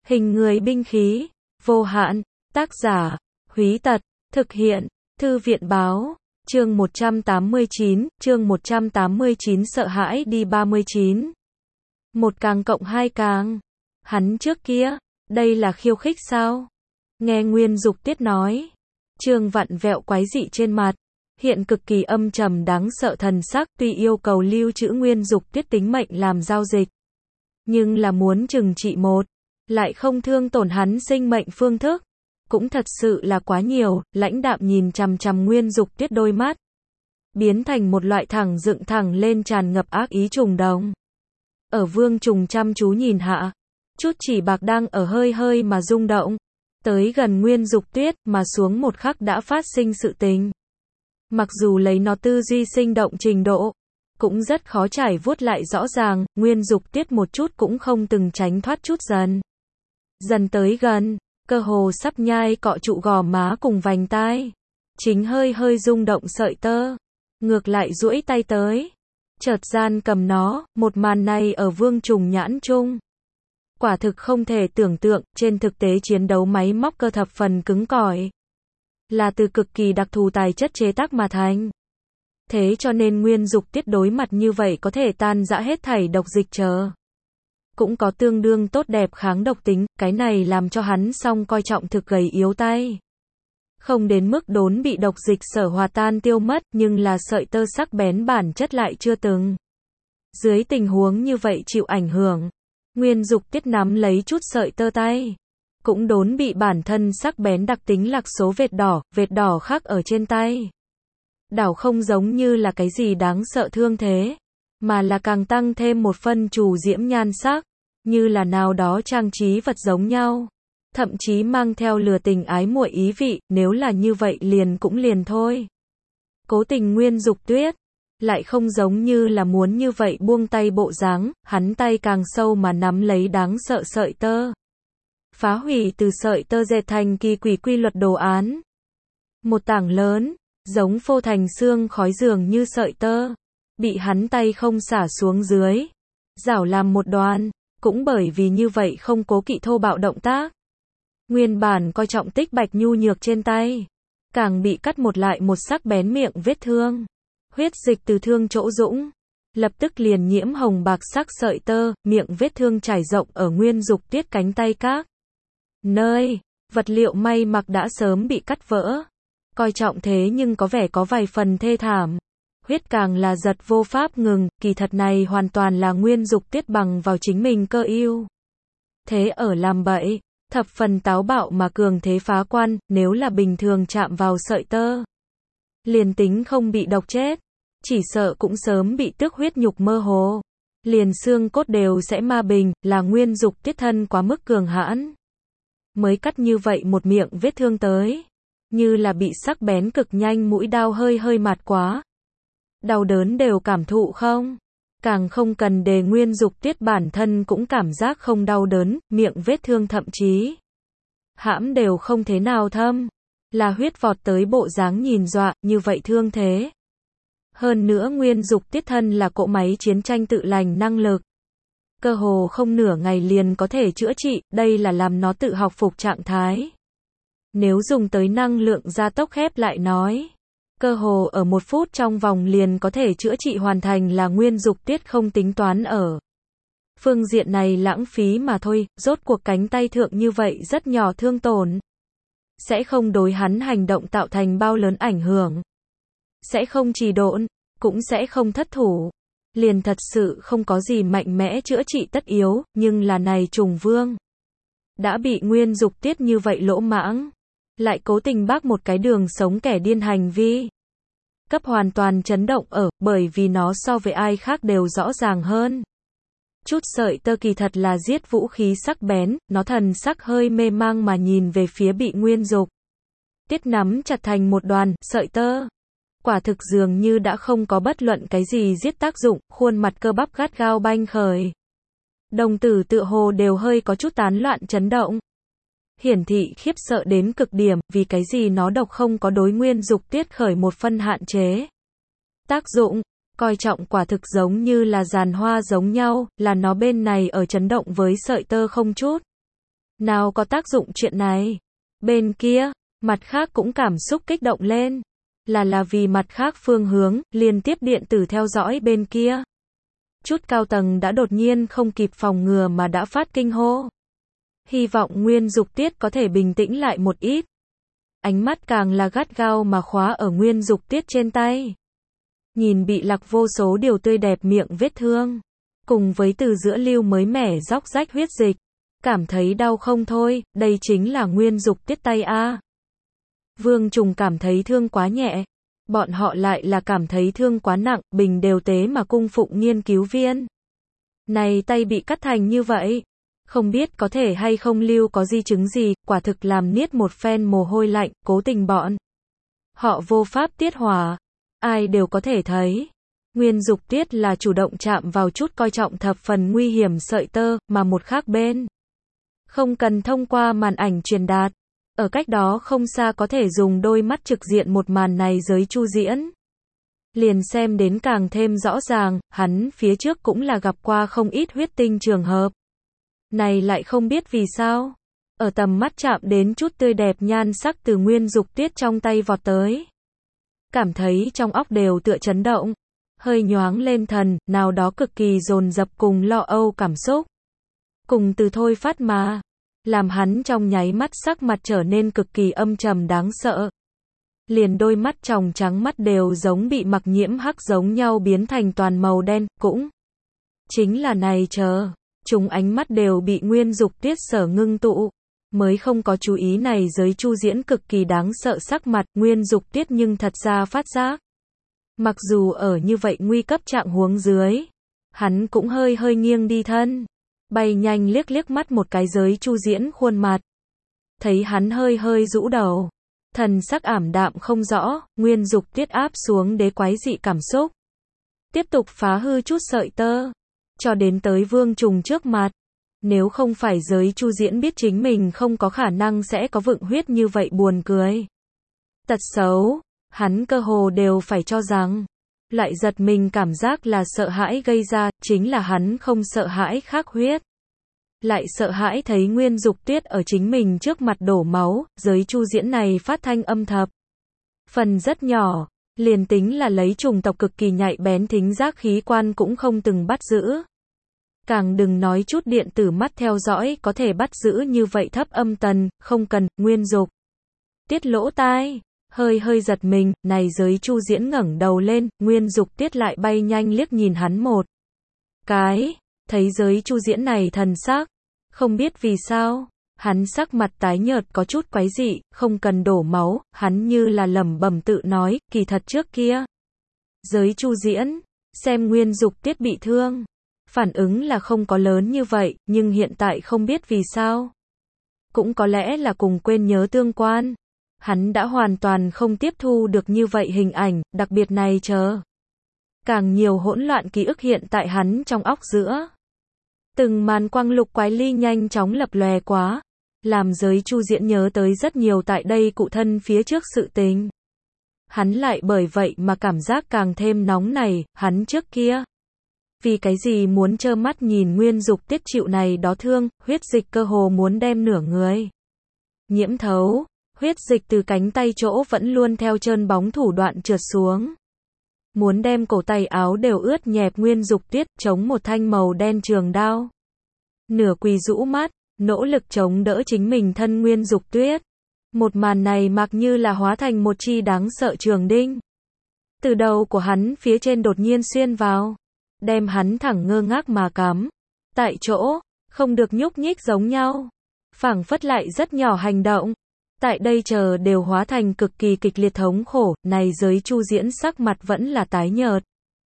Hình người binh khí, vô hạn, tác giả, Húy Tật, thực hiện, Thư viện báo, chương 189, sợ hãi đi 39. Một càng cộng hai càng. Hắn trước kia, đây là khiêu khích sao? Nghe Nguyên Dục Tiết nói. Trương vặn vẹo quái dị trên mặt, hiện cực kỳ âm trầm đáng sợ thần sắc, tuy yêu cầu lưu trữ Nguyên Dục Tiết tính mệnh làm giao dịch. Nhưng là muốn trừng trị một, lại không thương tổn hắn sinh mệnh phương thức. Cũng thật sự là quá nhiều, lãnh đạm nhìn chằm chằm Nguyên Dục Tiết đôi mắt. Biến thành một loại thẳng dựng thẳng lên tràn ngập ác ý trùng đồng. Ở Vương Trùng chăm chú nhìn hạ, chút chỉ bạc đang ở hơi hơi mà rung động. Tới gần Nguyên Dục Tiết mà xuống một khắc đã phát sinh sự tình. Mặc dù lấy nó tư duy sinh động trình độ, cũng rất khó trải vuốt lại rõ ràng, Nguyên Dục Tiết một chút cũng không từng tránh thoát chút dần. Dần tới gần, cơ hồ sắp nhai cọ trụ gò má cùng vành tai. Chính hơi hơi rung động sợi tơ. Ngược lại duỗi tay tới. Chợt gian cầm nó, một màn này ở Vương Trùng nhãn chung. Quả thực không thể tưởng tượng, trên thực tế chiến đấu máy móc cơ thập phần cứng cỏi. Là từ cực kỳ đặc thù tài chất chế tác mà thành. Thế cho nên Nguyên Dục Tiết đối mặt như vậy có thể tan rã hết thảy độc dịch chờ. Cũng có tương đương tốt đẹp kháng độc tính, cái này làm cho hắn song coi trọng thực gầy yếu tay. Không đến mức đốn bị độc dịch sở hòa tan tiêu mất, nhưng là sợi tơ sắc bén bản chất lại chưa từng. Dưới tình huống như vậy chịu ảnh hưởng, Nguyên Dục Tiết nắm lấy chút sợi tơ tay. Cũng đốn bị bản thân sắc bén đặc tính lạc số vệt đỏ khắc ở trên tay. Đảo không giống như là cái gì đáng sợ thương thế, mà là càng tăng thêm một phân trù diễm nhan sắc, như là nào đó trang trí vật giống nhau. Thậm chí mang theo lừa tình ái muội ý vị, nếu là như vậy liền cũng liền thôi. Cố tình Nguyên Dục Tiết, lại không giống như là muốn như vậy buông tay bộ dáng, hắn tay càng sâu mà nắm lấy đáng sợ sợi tơ. Phá hủy từ sợi tơ dệt thành kỳ quỷ quy luật đồ án. Một tảng lớn, giống phô thành xương khói dường như sợi tơ, bị hắn tay không xả xuống dưới, rảo làm một đoàn, cũng bởi vì như vậy không cố kỵ thô bạo động tác. Nguyên bản coi trọng tích bạch nhu nhược trên tay, càng bị cắt một lại một sắc bén miệng vết thương. Huyết dịch từ thương chỗ dũng, lập tức liền nhiễm hồng bạc sắc sợi tơ, miệng vết thương trải rộng ở Nguyên Dục Tiết cánh tay các nơi, vật liệu may mặc đã sớm bị cắt vỡ. Coi trọng thế nhưng có vẻ có vài phần thê thảm. Huyết càng là giật vô pháp ngừng, kỳ thật này hoàn toàn là Nguyên Dục Tiết bằng vào chính mình cơ ưu. Thế ở làm bậy, thập phần táo bạo mà cường thế phá quan, nếu là bình thường chạm vào sợi tơ. Liền tính không bị độc chết, chỉ sợ cũng sớm bị tước huyết nhục mơ hồ. Liền xương cốt đều sẽ ma bình, là Nguyên Dục Tiết thân quá mức cường hãn. Mới cắt như vậy một miệng vết thương tới. Như là bị sắc bén cực nhanh mũi đao hơi hơi mạt quá. Đau đớn đều cảm thụ không? Càng không cần đề Nguyên Dục Tiết bản thân cũng cảm giác không đau đớn, miệng vết thương thậm chí hãm đều không thế nào thâm. Là huyết vọt tới bộ dáng nhìn dọa, như vậy thương thế. Hơn nữa Nguyên Dục Tiết thân là cỗ máy chiến tranh tự lành năng lực. Cơ hồ không nửa ngày liền có thể chữa trị, đây là làm nó tự học phục trạng thái. Nếu dùng tới năng lượng gia tốc khép lại nói, cơ hồ ở 1 phút trong vòng liền có thể chữa trị hoàn thành, là Nguyên Dục Tiết không tính toán ở phương diện này lãng phí mà thôi. Rốt cuộc cánh tay thượng như vậy rất nhỏ thương tổn, sẽ không đối hắn hành động tạo thành bao lớn ảnh hưởng, sẽ không trì độn, cũng sẽ không thất thủ, liền thật sự không có gì mạnh mẽ chữa trị tất yếu. Nhưng là này Trùng Vương đã bị Nguyên Dục Tiết như vậy lỗ mãng, lại cố tình bác một cái đường sống kẻ điên hành vi, cấp hoàn toàn chấn động ở, bởi vì nó so với ai khác đều rõ ràng hơn. Chút sợi tơ kỳ thật là giết vũ khí sắc bén, nó thần sắc hơi mê mang mà nhìn về phía bị Nguyên Dục Tiết nắm chặt thành một đoàn, sợi tơ. Quả thực dường như đã không có bất luận cái gì giết tác dụng, khuôn mặt cơ bắp gắt gao banh khởi. Đồng tử tựa hồ đều hơi có chút tán loạn chấn động. Hiển thị khiếp sợ đến cực điểm, vì cái gì nó độc không có đối Nguyên Dục Tiết khởi một phân hạn chế. Tác dụng, coi trọng quả thực giống như là giàn hoa giống nhau, là nó bên này ở chấn động với sợi tơ không chút Nào có tác dụng chuyện này. Bên kia, mặt khác cũng cảm xúc kích động lên. Là vì mặt khác phương hướng, liên tiếp điện tử theo dõi bên kia. Chút cao tầng đã đột nhiên không kịp phòng ngừa mà đã phát kinh hô. Hy vọng Nguyên Dục Tiết có thể bình tĩnh lại một ít. Ánh mắt càng là gắt gao mà khóa ở Nguyên Dục Tiết trên tay. Nhìn bị lặc vô số điều tươi đẹp miệng vết thương. Cùng với từ giữa lưu mới mẻ róc rách huyết dịch. Cảm thấy đau không thôi, đây chính là Nguyên Dục Tiết tay a. Vương Trùng cảm thấy thương quá nhẹ. Bọn họ lại là cảm thấy thương quá nặng, bình đều tế mà cung phụng nghiên cứu viên. Này tay bị cắt thành như vậy. Không biết có thể hay không lưu có di chứng gì, quả thực làm niết một phen mồ hôi lạnh, cố tình bọn. Họ vô pháp tiết hỏa. Ai đều có thể thấy. Nguyên Dục Tiết là chủ động chạm vào chút coi trọng thập phần nguy hiểm sợi tơ, mà một khác bên. Không cần thông qua màn ảnh truyền đạt. Ở cách đó không xa có thể dùng đôi mắt trực diện một màn này giới Chu diễn. Liền xem đến càng thêm rõ ràng, hắn phía trước cũng là gặp qua không ít huyết tinh trường hợp. Này lại không biết vì sao. Ở tầm mắt chạm đến chút tươi đẹp nhan sắc từ Nguyên Dục Tiết trong tay vọt tới. Cảm thấy trong óc đều tựa chấn động. Hơi nhoáng lên thần, nào đó cực kỳ dồn dập cùng lo âu cảm xúc. Cùng từ thôi phát mà. Làm hắn trong nháy mắt sắc mặt trở nên cực kỳ âm trầm đáng sợ. Liền đôi mắt tròng trắng mắt đều giống bị mặc nhiễm hắc giống nhau biến thành toàn màu đen, cũng chính là này chờ. Chúng ánh mắt đều bị Nguyên Dục Tiết sở ngưng tụ. Mới không có chú ý này giới Chu diễn cực kỳ đáng sợ sắc mặt, Nguyên Dục Tiết nhưng thật ra phát giác. Mặc dù ở như vậy nguy cấp trạng huống dưới, hắn cũng hơi nghiêng đi thân. Bay nhanh liếc mắt một cái giới Chu diễn khuôn mặt. Thấy hắn hơi rũ đầu. Thần sắc ảm đạm không rõ, Nguyên Dục Tiết áp xuống đế quái dị cảm xúc. Tiếp tục phá hư chút sợi tơ. Cho đến tới Vương Trùng trước mặt. Nếu không phải giới Chu diễn biết chính mình không có khả năng sẽ có vựng huyết như vậy buồn cười. Tật xấu, hắn cơ hồ đều phải cho rằng. Lại giật mình cảm giác là sợ hãi gây ra, chính là hắn không sợ hãi khắc huyết. Lại sợ hãi thấy Nguyên Dục Tiết ở chính mình trước mặt đổ máu, giới Chu diễn này phát thanh âm thập. Phần rất nhỏ, liền tính là lấy chủng tộc cực kỳ nhạy bén thính giác khí quan cũng không từng bắt giữ. Càng đừng nói chút điện tử mắt theo dõi có thể bắt giữ như vậy thấp âm tần, không cần, Nguyên Dục Tiết lỗ tai. Hơi giật mình, này giới Chu diễn ngẩng đầu lên, Nguyên Dục Tiết lại bay nhanh liếc nhìn hắn một cái, thấy giới Chu diễn này thần sắc, không biết vì sao, hắn sắc mặt tái nhợt có chút quái dị, không cần đổ máu, hắn như là lẩm bẩm tự nói, kỳ thật trước kia. Giới Chu diễn, xem Nguyên Dục Tiết bị thương, phản ứng là không có lớn như vậy, nhưng hiện tại không biết vì sao. Cũng có lẽ là cùng quên nhớ tương quan. Hắn đã hoàn toàn không tiếp thu được như vậy hình ảnh, đặc biệt này chờ. Càng nhiều hỗn loạn ký ức hiện tại hắn trong óc giữa. Từng màn quang lục quái ly nhanh chóng lập lòe quá. Làm giới Chu diễn nhớ tới rất nhiều tại đây cụ thân phía trước sự tình. Hắn lại bởi vậy mà cảm giác càng thêm nóng này, hắn trước kia. Vì cái gì muốn trơ mắt nhìn Nguyên Dục Tiết chịu này đó thương, huyết dịch cơ hồ muốn đem nửa người nhiễm thấu. Huyết dịch từ cánh tay chỗ vẫn luôn theo trơn bóng thủ đoạn trượt xuống. Muốn đem cổ tay áo đều ướt nhẹp Nguyên Dục Tiết, chống một thanh màu đen trường đao. Nửa quỳ rũ mắt, nỗ lực chống đỡ chính mình thân Nguyên Dục Tiết. Một màn này mặc như là hóa thành một chi đáng sợ trường đinh. Từ đầu của hắn phía trên đột nhiên xuyên vào. Đem hắn thẳng ngơ ngác mà cắm. Tại chỗ, không được nhúc nhích giống nhau. Phảng phất lại rất nhỏ hành động. Tại đây chờ đều hóa thành cực kỳ kịch liệt thống khổ, này giới Chu diễn sắc mặt vẫn là tái nhợt.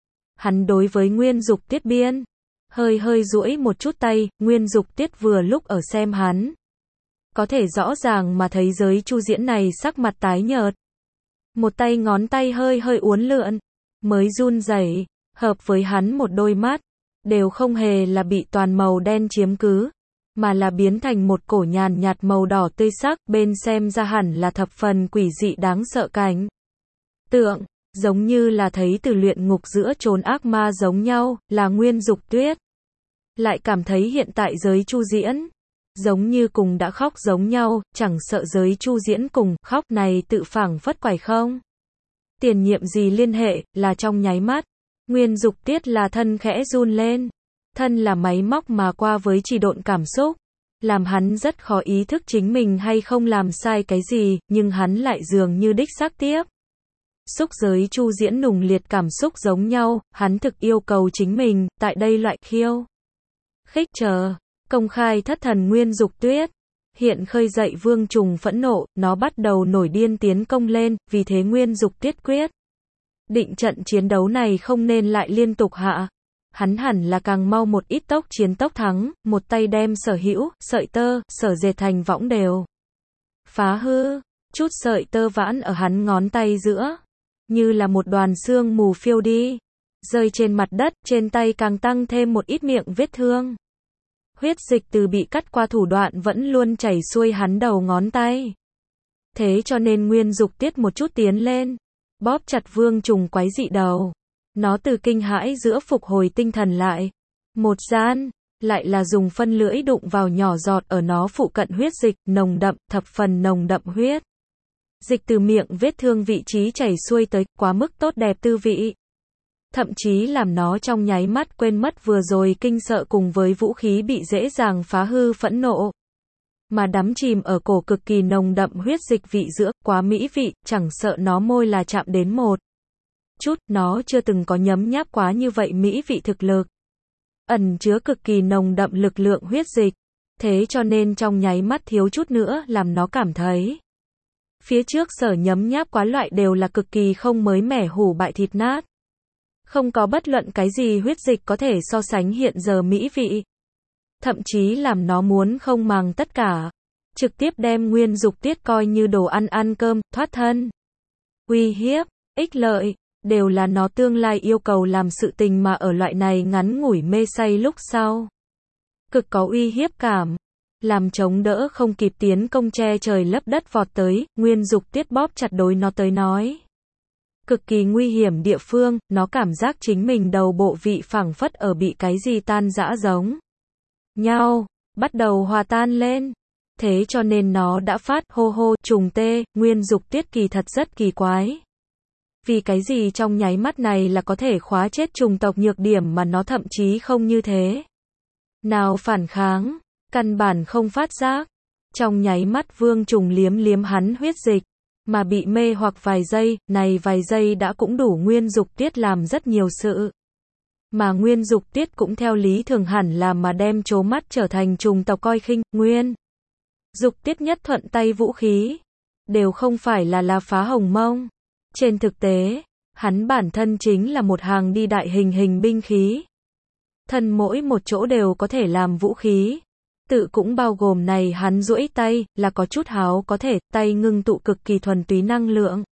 Hắn đối với Nguyên Dục Tiết biên. Hơi duỗi một chút tay, Nguyên Dục Tiết vừa lúc ở xem hắn. Có thể rõ ràng mà thấy giới Chu diễn này sắc mặt tái nhợt. Một tay ngón tay hơi uốn lượn. Mới run rẩy, hợp với hắn một đôi mắt. Đều không hề là bị toàn màu đen chiếm cứ. Mà là biến thành một cổ nhàn nhạt màu đỏ tươi sắc, bên xem ra hẳn là thập phần quỷ dị đáng sợ cảnh. Tượng, giống như là thấy từ luyện ngục giữa chốn ác ma giống nhau, là Nguyên Dục Tiết. Lại cảm thấy hiện tại giới Chu diễn, giống như cùng đã khóc giống nhau, chẳng sợ giới Chu diễn cùng, khóc này tự phảng phất quải không. Tiền nhiệm gì liên hệ, là trong nháy mắt. Nguyên Dục Tiết là thân khẽ run lên. Thân là máy móc mà qua với chỉ độn cảm xúc. Làm hắn rất khó ý thức chính mình hay không làm sai cái gì, nhưng hắn lại dường như đích xác tiếp. Xúc giới Chu diễn nùng liệt cảm xúc giống nhau, hắn thực yêu cầu chính mình, tại đây loại khiêu khích công khai thất thần Nguyên Dục Tuyết. Hiện khơi dậy Vương Trùng phẫn nộ, nó bắt đầu nổi điên tiến công lên, vì thế Nguyên Dục Tiết quyết định trận chiến đấu này không nên lại liên tục hạ. Hắn hẳn là càng mau một ít tốc chiến tốc thắng, một tay đem sở hữu, sợi tơ, sở dệt thành võng đều phá hư, chút sợi tơ vãn ở hắn ngón tay giữa, như là một đoàn sương mù phiêu đi, rơi trên mặt đất, trên tay càng tăng thêm một ít miệng vết thương. Huyết dịch từ bị cắt qua thủ đoạn vẫn luôn chảy xuôi hắn đầu ngón tay. Thế cho nên Nguyên Dục Tiết một chút tiến lên, bóp chặt Vương Trùng quái dị đầu. Nó từ kinh hãi giữa phục hồi tinh thần lại. Một gian, lại là dùng phân lưỡi đụng vào nhỏ giọt ở nó phụ cận huyết dịch, nồng đậm, thập phần nồng đậm huyết dịch từ miệng vết thương vị trí chảy xuôi tới, quá mức tốt đẹp tư vị. Thậm chí làm nó trong nháy mắt quên mất vừa rồi kinh sợ cùng với vũ khí bị dễ dàng phá hư phẫn nộ. Mà đắm chìm ở cổ cực kỳ nồng đậm huyết dịch vị giữa, quá mỹ vị, chẳng sợ nó môi là chạm đến một chút, nó chưa từng có nhấm nháp quá như vậy mỹ vị thực lực. Ẩn chứa cực kỳ nồng đậm lực lượng huyết dịch. Thế cho nên trong nháy mắt thiếu chút nữa làm nó cảm thấy. Phía trước sở nhấm nháp quá loại đều là cực kỳ không mới mẻ hủ bại thịt nát. Không có bất luận cái gì huyết dịch có thể so sánh hiện giờ mỹ vị. Thậm chí làm nó muốn không màng tất cả. Trực tiếp đem Nguyên Dục Tiết coi như đồ ăn cơm, thoát thân. Uy hiếp, ích lợi, đều là nó tương lai yêu cầu làm sự tình mà ở loại này ngắn ngủi mê say lúc sau. Cực có uy hiếp cảm. Làm chống đỡ không kịp tiến công che trời lấp đất vọt tới, Nguyên Dục Tiết bóp chặt đối nó tới nói. Cực kỳ nguy hiểm địa phương, nó cảm giác chính mình đầu bộ vị phảng phất ở bị cái gì tan rã giống nhau, bắt đầu hòa tan lên. Thế cho nên nó đã phát hô hô trùng tê, Nguyên Dục Tiết kỳ thật rất kỳ quái. Vì cái gì trong nháy mắt này là có thể khóa chết trùng tộc nhược điểm mà nó thậm chí không như thế. Nào phản kháng, căn bản không phát giác. Trong nháy mắt Vương Trùng liếm liếm hắn huyết dịch, mà bị mê hoặc vài giây, này vài giây đã cũng đủ Nguyên Dục Tiết làm rất nhiều sự. Mà Nguyên Dục Tiết cũng theo lý thường hẳn là mà đem trố mắt trở thành trùng tộc coi khinh, Nguyên Dục Tiết nhất thuận tay vũ khí, đều không phải là phá hồng mông. Trên thực tế, hắn bản thân chính là một hàng đi đại hình binh khí. Thân mỗi một chỗ đều có thể làm vũ khí. Tự cũng bao gồm này hắn duỗi tay, là có chút háo có thể, tay ngưng tụ cực kỳ thuần túy năng lượng.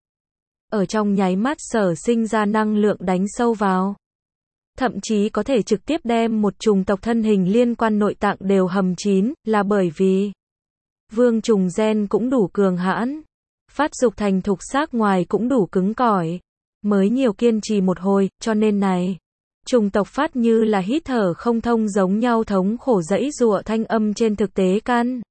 Ở trong nháy mắt sở sinh ra năng lượng đánh sâu vào. Thậm chí có thể trực tiếp đem một trùng tộc thân hình liên quan nội tạng đều hầm chín, là bởi vì Vương Trùng gen cũng đủ cường hãn. Phát dục thành thục xác ngoài cũng đủ cứng cỏi. Mới nhiều kiên trì một hồi, cho nên này. Trùng tộc phát như là hít thở không thông giống nhau thống khổ dẫy dụa thanh âm trên thực tế căn.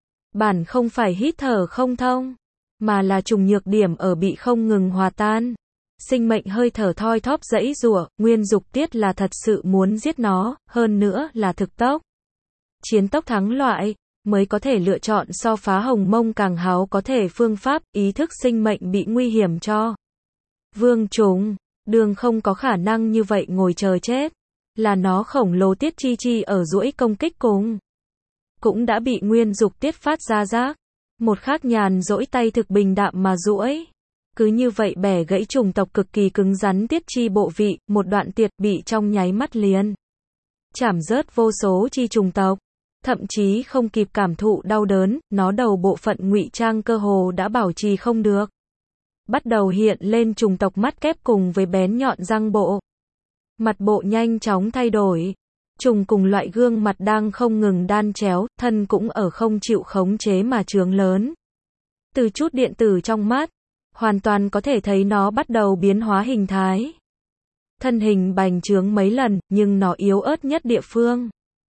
Bản không phải hít thở không thông, mà là trùng nhược điểm ở bị không ngừng hòa tan. Sinh mệnh hơi thở thoi thóp dẫy dụa, Nguyên Dục Tiết là thật sự muốn giết nó, hơn nữa là thực tốc. Chiến tốc thắng loại. Mới có thể lựa chọn so phá hồng mông càng háo có thể phương pháp, ý thức sinh mệnh bị nguy hiểm cho. Vương Trùng, đường không có khả năng như vậy ngồi chờ chết. Là nó khổng lồ Tiết chi ở duỗi công kích cùng. Cũng đã bị Nguyên Dục Tiết phát ra giác. Một khác nhàn duỗi tay thực bình đạm mà duỗi. Cứ như vậy bẻ gãy trùng tộc cực kỳ cứng rắn Tiết chi bộ vị, một đoạn tiệt bị trong nháy mắt liền. Chảm rớt vô số chi trùng tộc. Thậm chí không kịp cảm thụ đau đớn, nó đầu bộ phận ngụy trang cơ hồ đã bảo trì không được. Bắt đầu hiện lên trùng tộc mắt kép cùng với bén nhọn răng bộ. Mặt bộ nhanh chóng thay đổi. Trùng cùng loại gương mặt đang không ngừng đan chéo, thân cũng ở không chịu khống chế mà trướng lớn. Từ chút điện tử trong mắt, hoàn toàn có thể thấy nó bắt đầu biến hóa hình thái. Thân hình bành trướng mấy lần, nhưng nó yếu ớt nhất địa phương.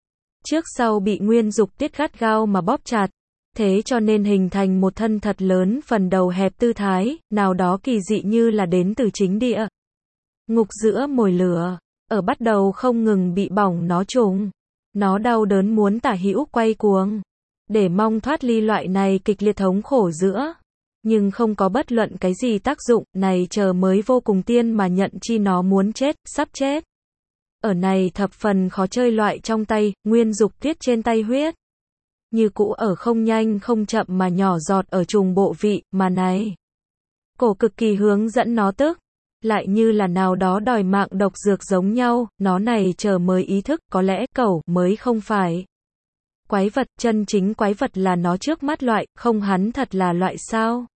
trước sau bị Nguyên Dục Tiết gắt gao mà bóp chặt, thế cho nên hình thành một thân thật lớn, phần đầu hẹp, tư thái nào đó kỳ dị như là đến từ chính địa ngục giữa mồi lửa, ở bắt đầu không ngừng bị bỏng nó trùng. Nó đau đớn muốn tả hữu quay cuồng, để mong thoát ly loại này kịch liệt thống khổ giữa. Nhưng không có bất luận cái gì tác dụng, này chờ mới vô cùng tiên mà nhận chi nó muốn chết, sắp chết. Ở này thập phần khó chơi loại trong tay, Nguyên Dục Tiết trên tay huyết. Như cũ ở không nhanh không chậm mà nhỏ giọt ở trùng bộ vị, mà này. Cổ cực kỳ hướng dẫn nó tức. Lại như là nào đó đòi mạng độc dược giống nhau, nó này chờ mới ý thức, có lẽ cẩu mới không phải quái vật, chân chính quái vật là nó trước mắt loại, không hắn thật là loại sao?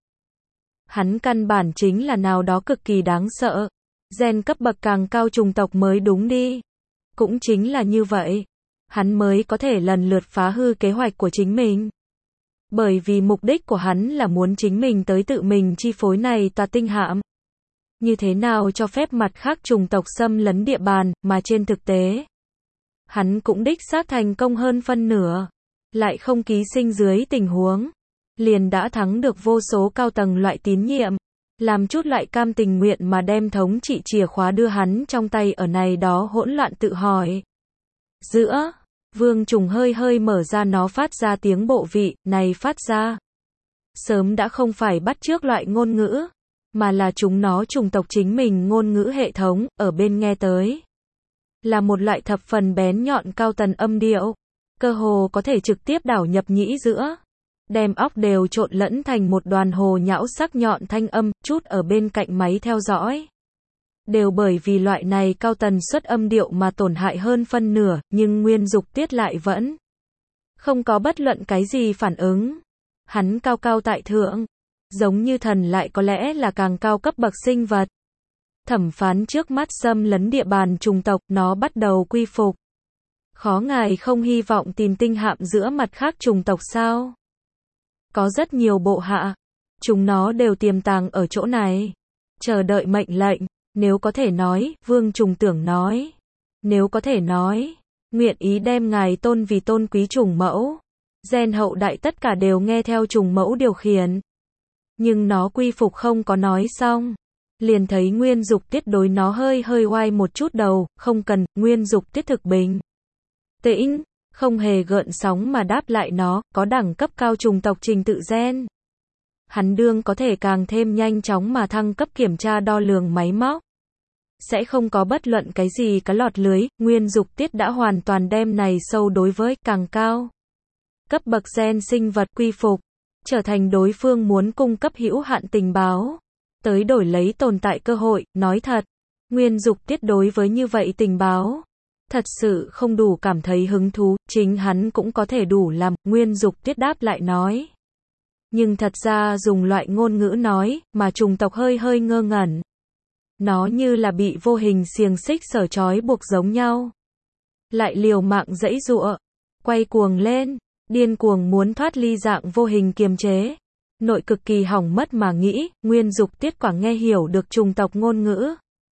Hắn căn bản chính là nào đó cực kỳ đáng sợ. Gen cấp bậc càng cao trùng tộc mới đúng đi. Cũng chính là như vậy, hắn mới có thể lần lượt phá hư kế hoạch của chính mình. Bởi vì mục đích của hắn là muốn chính mình tới tự mình chi phối này tòa tinh hạm. Như thế nào cho phép mặt khác chủng tộc xâm lấn địa bàn, mà trên thực tế, hắn cũng đích xác thành công hơn phân nửa. Lại không ký sinh dưới tình huống, liền đã thắng được vô số cao tầng loại tín nhiệm. Làm chút loại cam tình nguyện mà đem thống trị chìa khóa đưa hắn trong tay ở này đó hỗn loạn tự hỏi. Giữa, Vương Trùng hơi hơi mở ra nó phát ra tiếng bộ vị, này phát ra. Sớm đã không phải bắt chước loại ngôn ngữ, mà là chúng nó chủng tộc chính mình ngôn ngữ hệ thống, ở bên nghe tới. Là một loại thập phần bén nhọn cao tần âm điệu, cơ hồ có thể trực tiếp đảo nhập nhĩ giữa. Đem óc đều trộn lẫn thành một đoàn hồ nhão sắc nhọn thanh âm, chút ở bên cạnh máy theo dõi. Đều bởi vì loại này cao tần suất âm điệu mà tổn hại hơn phân nửa, nhưng Nguyên Dục Tiết lại vẫn không có bất luận cái gì phản ứng. Hắn cao cao tại thượng, giống như thần lại có lẽ là càng cao cấp bậc sinh vật. Thẩm phán trước mắt xâm lấn địa bàn chủng tộc, nó bắt đầu quy phục. Khó ngài không hy vọng tìm tinh hạm giữa mặt khác chủng tộc sao? Có rất nhiều bộ hạ, chúng nó đều tiềm tàng ở chỗ này, chờ đợi mệnh lệnh. Nếu có thể nói, Vương Trùng tưởng nói. Nếu có thể nói, nguyện ý đem ngài tôn vì tôn quý trùng mẫu. Gen hậu đại tất cả đều nghe theo trùng mẫu điều khiển. Nhưng nó quy phục không có nói xong. Liền thấy Nguyên Dục Tiết đối nó hơi hơi oai một chút đầu, không cần, Nguyên Dục Tiết thực bình tĩnh, không hề gợn sóng mà đáp lại nó, có đẳng cấp cao trùng tộc trình tự gen. Hắn đương có thể càng thêm nhanh chóng mà thăng cấp kiểm tra đo lường máy móc. Sẽ không có bất luận cái gì cá lọt lưới, Nguyên Dục Tiết đã hoàn toàn đem này sâu đối với càng cao cấp bậc gen sinh vật quy phục, trở thành đối phương muốn cung cấp hữu hạn tình báo, tới đổi lấy tồn tại cơ hội. Nói thật, Nguyên Dục Tiết đối với như vậy tình báo, thật sự không đủ cảm thấy hứng thú, chính hắn cũng có thể đủ làm, Nguyên Dục Tiết đáp lại nói. Nhưng thật ra dùng loại ngôn ngữ nói, mà chủng tộc hơi hơi ngơ ngẩn. Nó như là bị vô hình xiềng xích sở trói buộc giống nhau. Lại liều mạng giãy giụa, quay cuồng lên, điên cuồng muốn thoát ly dạng vô hình kiềm chế. Nội cực kỳ hỏng mất mà nghĩ, Nguyên Dục Tiết quả nghe hiểu được chủng tộc ngôn ngữ.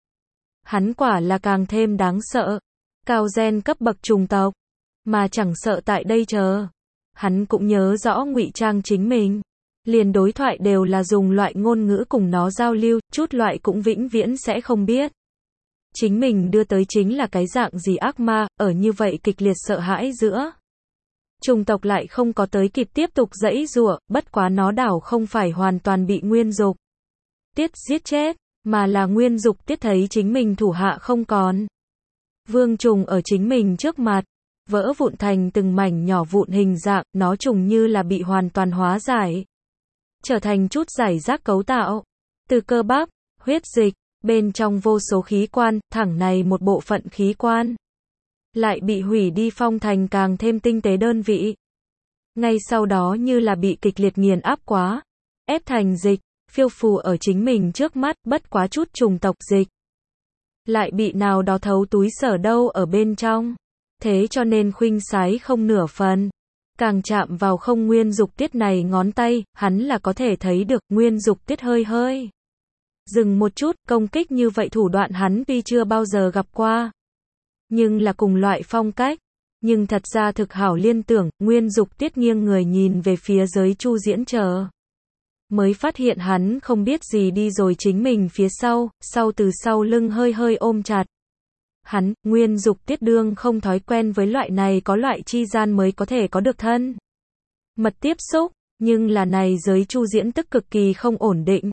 Hắn quả là càng thêm đáng sợ. Cao gen cấp bậc chủng tộc, mà chẳng sợ tại đây chờ. Hắn cũng nhớ rõ ngụy trang chính mình. Liền đối thoại đều là dùng loại ngôn ngữ cùng nó giao lưu, chút loại cũng vĩnh viễn sẽ không biết. Chính mình đưa tới chính là cái dạng gì ác ma, ở như vậy kịch liệt sợ hãi giữa. Chủng tộc lại không có tới kịp tiếp tục giãy giụa, bất quá nó đảo không phải hoàn toàn bị Nguyên Dục Tiết giết chết, mà là Nguyên Dục Tiết thấy chính mình thủ hạ không còn. Vương Trùng ở chính mình trước mặt, vỡ vụn thành từng mảnh nhỏ vụn hình dạng, nó trùng như là bị hoàn toàn hóa giải. Trở thành chút giải rác cấu tạo. Từ cơ bắp, huyết dịch, bên trong vô số khí quan, thẳng này một bộ phận khí quan. Lại bị hủy đi phong thành càng thêm tinh tế đơn vị. Ngay sau đó như là bị kịch liệt nghiền áp quá. Ép thành dịch, phiêu phù ở chính mình trước mắt, bất quá chút trùng tộc dịch. Lại bị nào đó thấu túi sở đâu ở bên trong. Thế cho nên khuynh sái không nửa phần. Càng chạm vào không Nguyên Dục Tiết này ngón tay, hắn là có thể thấy được, Nguyên Dục Tiết hơi hơi dừng một chút, công kích như vậy thủ đoạn hắn tuy chưa bao giờ gặp qua. Nhưng là cùng loại phong cách, Nhưng thật ra thực hảo liên tưởng, Nguyên Dục Tiết nghiêng người nhìn về phía Giới Chu Diễn chờ. Mới phát hiện hắn không biết gì đi rồi chính mình phía sau, từ sau lưng hơi hơi ôm chặt. Hắn, Nguyên Dục Tiết đương không thói quen với loại này có loại chi gian mới có thể có được thân mật tiếp xúc, nhưng là này Giới Chu Diễn tức cực kỳ không ổn định.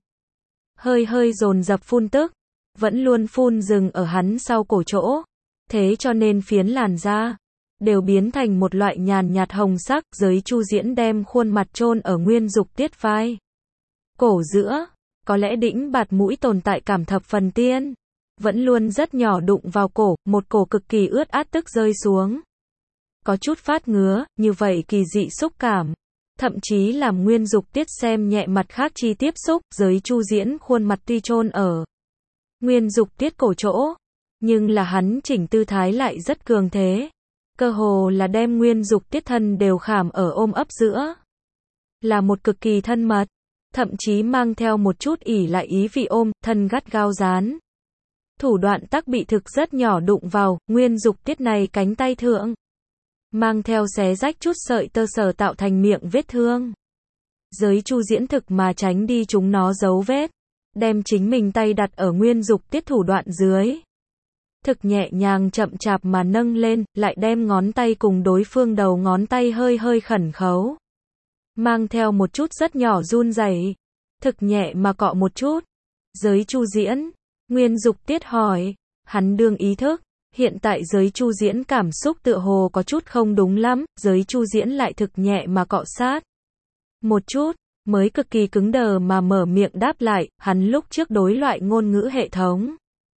Hơi hơi dồn dập phun tức, vẫn luôn phun dừng ở hắn sau cổ chỗ, thế cho nên phiến làn da đều biến thành một loại nhàn nhạt hồng sắc. Giới Chu Diễn đem khuôn mặt chôn ở Nguyên Dục Tiết vai cổ giữa, có lẽ đĩnh bạt mũi tồn tại cảm thập phần tiên, vẫn luôn rất nhỏ đụng vào cổ, một cổ cực kỳ ướt át tức rơi xuống. Có chút phát ngứa, như vậy kỳ dị xúc cảm, thậm chí làm Nguyên Dục Tiết xem nhẹ mặt khác chi tiếp xúc. Giới Chu Diễn khuôn mặt tuy chôn ở Nguyên Dục Tiết cổ chỗ, nhưng là hắn chỉnh tư thái lại rất cường thế, cơ hồ là đem Nguyên Dục Tiết thân đều khảm ở ôm ấp giữa, là một cực kỳ thân mật, thậm chí mang theo một chút ỉ lại ý vị ôm, thân gắt gao dán. Thủ đoạn tắc bị thực rất nhỏ đụng vào, Nguyên Dục Tiết này cánh tay thượng, mang theo xé rách chút sợi tơ sở tạo thành miệng vết thương. Giới Chu Diễn thực mà tránh đi chúng nó dấu vết, đem chính mình tay đặt ở Nguyên Dục Tiết thủ đoạn dưới. Thực nhẹ nhàng chậm chạp mà nâng lên, lại đem ngón tay cùng đối phương đầu ngón tay hơi hơi khẩn khấu. Mang theo một chút rất nhỏ run rẩy, thực nhẹ mà cọ một chút. Giới Chu Diễn, Nguyên Dục Tiết hỏi, hắn đương ý thức, hiện tại Giới Chu Diễn cảm xúc tựa hồ có chút không đúng lắm, Giới Chu Diễn lại thực nhẹ mà cọ sát. Một chút, mới cực kỳ cứng đờ mà mở miệng đáp lại, hắn lúc trước đối loại ngôn ngữ hệ thống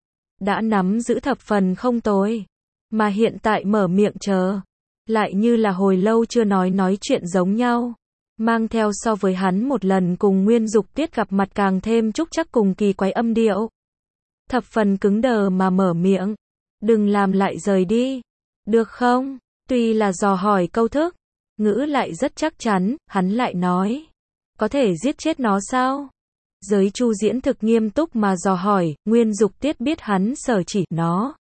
đã nắm giữ thập phần không tồi, mà hiện tại mở miệng chờ, lại như là hồi lâu chưa nói chuyện giống nhau, mang theo so với hắn một lần cùng Nguyên Dục Tiết gặp mặt càng thêm trúc chắc cùng kỳ quái âm điệu. Thập phần cứng đờ mà mở miệng, đừng làm lại rời đi, được không? Tuy là dò hỏi câu thức, ngữ lại rất chắc chắn, hắn lại nói, có thể giết chết nó sao? Giới Chu Diễn thực nghiêm túc mà dò hỏi, Nguyên Dục Tiết biết hắn sở chỉ nó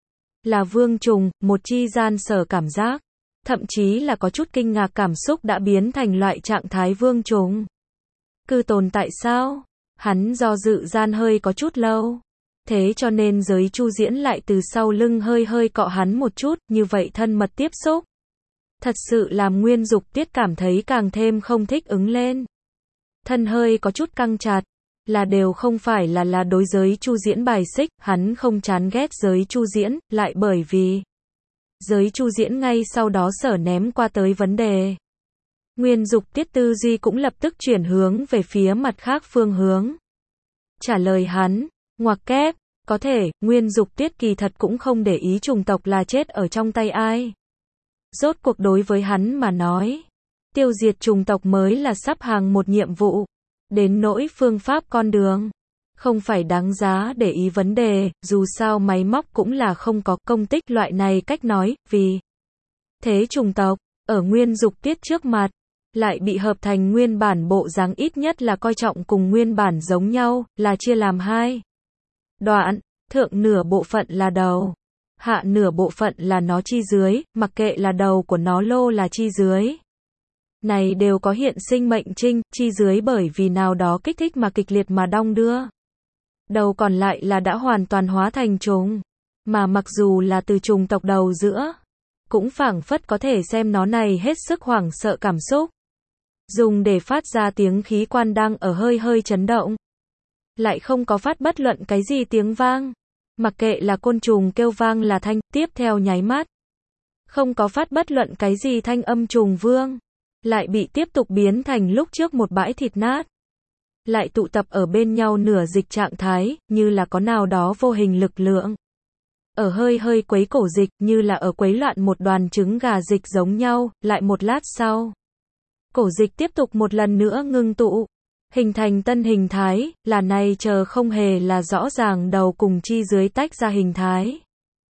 là vương trùng, một chi gian sở cảm giác, thậm chí là có chút kinh ngạc cảm xúc đã biến thành loại trạng thái vương trùng. Cứ tồn tại sao? Hắn do dự gian hơi có chút lâu. Thế cho nên Giới Chu Diễn lại từ sau lưng hơi hơi cọ hắn một chút, như vậy thân mật tiếp xúc. Thật sự làm Nguyên Dục Tiết cảm thấy càng thêm không thích ứng lên. Thân hơi có chút căng chặt, là đều không phải là đối Giới Chu Diễn bài xích, hắn không chán ghét Giới Chu Diễn, lại bởi vì Giới Chu Diễn ngay sau đó sở ném qua tới vấn đề. Nguyên Dục Tiết tư duy cũng lập tức chuyển hướng về phía mặt khác phương hướng. Trả lời hắn, ngoặc kép, có thể, Nguyên Dục Tiết kỳ thật cũng không để ý chủng tộc là chết ở trong tay ai. Rốt cuộc đối với hắn mà nói, tiêu diệt chủng tộc mới là sắp hàng một nhiệm vụ. Đến nỗi phương pháp con đường, không phải đáng giá để ý vấn đề, dù sao máy móc cũng là không có công tích loại này cách nói, vì thế chủng tộc, ở Nguyên Dục Tiết trước mặt, lại bị hợp thành nguyên bản bộ dáng ít nhất là coi trọng cùng nguyên bản giống nhau, là chia làm hai đoạn, thượng nửa bộ phận là đầu, hạ nửa bộ phận là nó chi dưới, mặc kệ là đầu của nó lô là chi dưới. Này đều có hiện sinh mệnh trinh, chi dưới bởi vì nào đó kích thích mà kịch liệt mà đong đưa. Đầu còn lại là đã hoàn toàn hóa thành trùng, mà mặc dù là từ trùng tộc đầu giữa, cũng phảng phất có thể xem nó này hết sức hoảng sợ cảm xúc. Dùng để phát ra tiếng khí quan đang ở hơi hơi chấn động. Lại không có phát bất luận cái gì tiếng vang. Mặc kệ là côn trùng kêu vang là thanh, tiếp theo nháy mắt. Không có phát bất luận cái gì thanh âm trùng vương. Lại bị tiếp tục biến thành lúc trước một bãi thịt nát. Lại tụ tập ở bên nhau nửa dịch trạng thái, như là có nào đó vô hình lực lượng. Ở hơi hơi quấy cổ dịch, như là ở quấy loạn một đoàn trứng gà dịch giống nhau, lại một lát sau. Cổ dịch tiếp tục một lần nữa ngưng tụ. Hình thành tân hình thái, là này chờ không hề là rõ ràng đầu cùng chi dưới tách ra hình thái.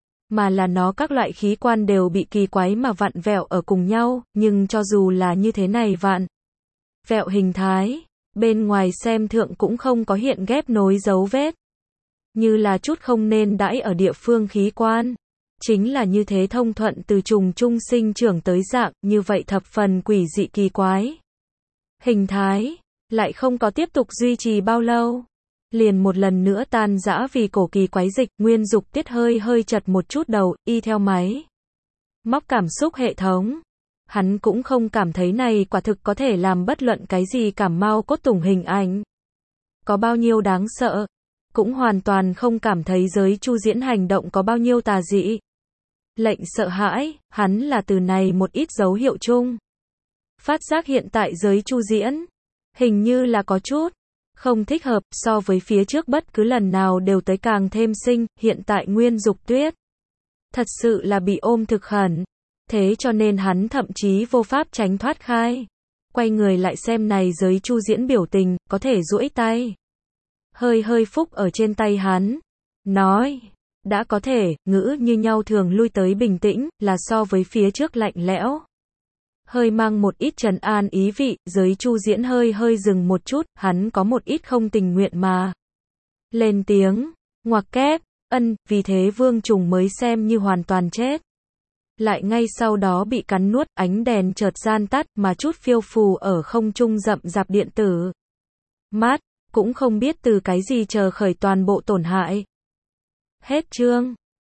Mà là nó các loại khí quan đều bị kỳ quái mà vặn vẹo ở cùng nhau, nhưng cho dù là như thế này vặn vẹo hình thái, bên ngoài xem thượng cũng không có hiện ghép nối dấu vết. Như là chút không nên đãi ở địa phương khí quan. Chính là như thế thông thuận từ trùng trung sinh trưởng tới dạng, như vậy thập phần quỷ dị kỳ quái. Hình thái, lại không có tiếp tục duy trì bao lâu. Liền một lần nữa tan rã vì cổ kỳ quái dịch, Nguyên Dục Tiết hơi hơi chật một chút đầu, y theo máy móc cảm xúc hệ thống. Hắn cũng không cảm thấy này quả thực có thể làm bất luận cái gì cảm mau cốt tủng hình ảnh. Có bao nhiêu đáng sợ. Cũng hoàn toàn không cảm thấy giới Chu Diễn hành động có bao nhiêu tà dị. Lệnh sợ hãi, hắn là từ này một ít dấu hiệu chung. Phát giác hiện tại giới Chu Diễn, hình như là có chút không thích hợp, so với phía trước bất cứ lần nào đều tới càng thêm sinh, hiện tại Nguyên Dục Tuyết thật sự là bị ôm thực khẩn. Thế cho nên hắn thậm chí vô pháp tránh thoát khai. Quay người lại xem này giới Chu Diễn biểu tình, có thể duỗi tay. Hơi hơi phúc ở trên tay hắn. Nói, đã có thể, ngữ như nhau thường lui tới bình tĩnh, là so với phía trước lạnh lẽo. Hơi mang một ít trấn an ý vị, giới Chu Diễn hơi hơi dừng một chút, hắn có một ít không tình nguyện mà. Lên tiếng, ngoặc kép, vì thế Vương Trùng mới xem như hoàn toàn chết. Lại ngay sau đó bị cắn nuốt, ánh đèn chợt gian tắt, mà chút phiêu phù ở không trung rậm rạp điện tử. Mát, cũng không biết từ cái gì chờ khởi toàn bộ tổn hại. Hết chương.